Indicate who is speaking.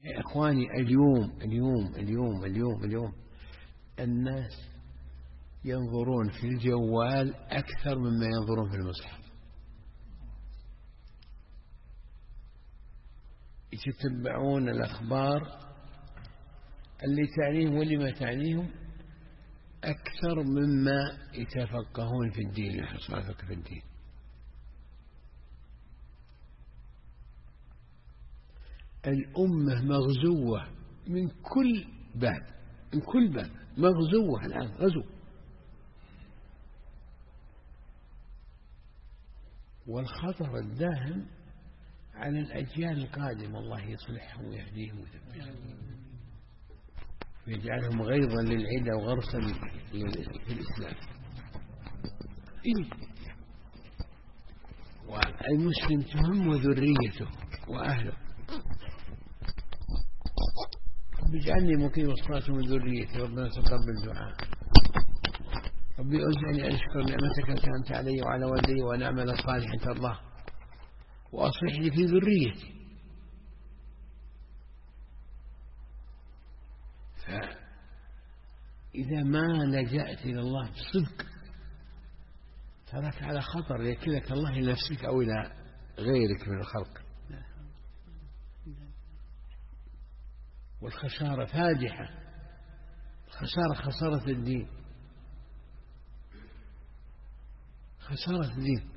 Speaker 1: يا إخواني، اليوم الناس ينظرون في الجوال أكثر مما ينظرون في المصحف، يتتبعون الأخبار اللي تعنيهم واللي ما تعنيهم أكثر مما يتفقهون في الدين، يحصل فقه في الدين. الأمة مغزوة من كل باب، مغزوة الآن، غزو. والخطر الداهم على الأجيال القادمة، الله يصلحهم ويهديهم ويثبتهم ويجعلهم غيظا للعدى وغرسا في الإسلام. والمسلم تهم ذريته وأهله. رب اجعلني مقيم الصلاة من ذريتي، ربنا تقبل دعاء. ربي أوزعني أن أشكر نعمتك التي أنعمت علي وعلى والدي وأن أعمل صالحا ترضاه وأصلح لي في ذريتي. فإذا ما لجأت إلى الله بصدق تراك على خطر، يكلك الله إلى نفسك أو إلى غيرك من الخلق. والخسارة فادحة، خسارة الدين، خسارة الدين.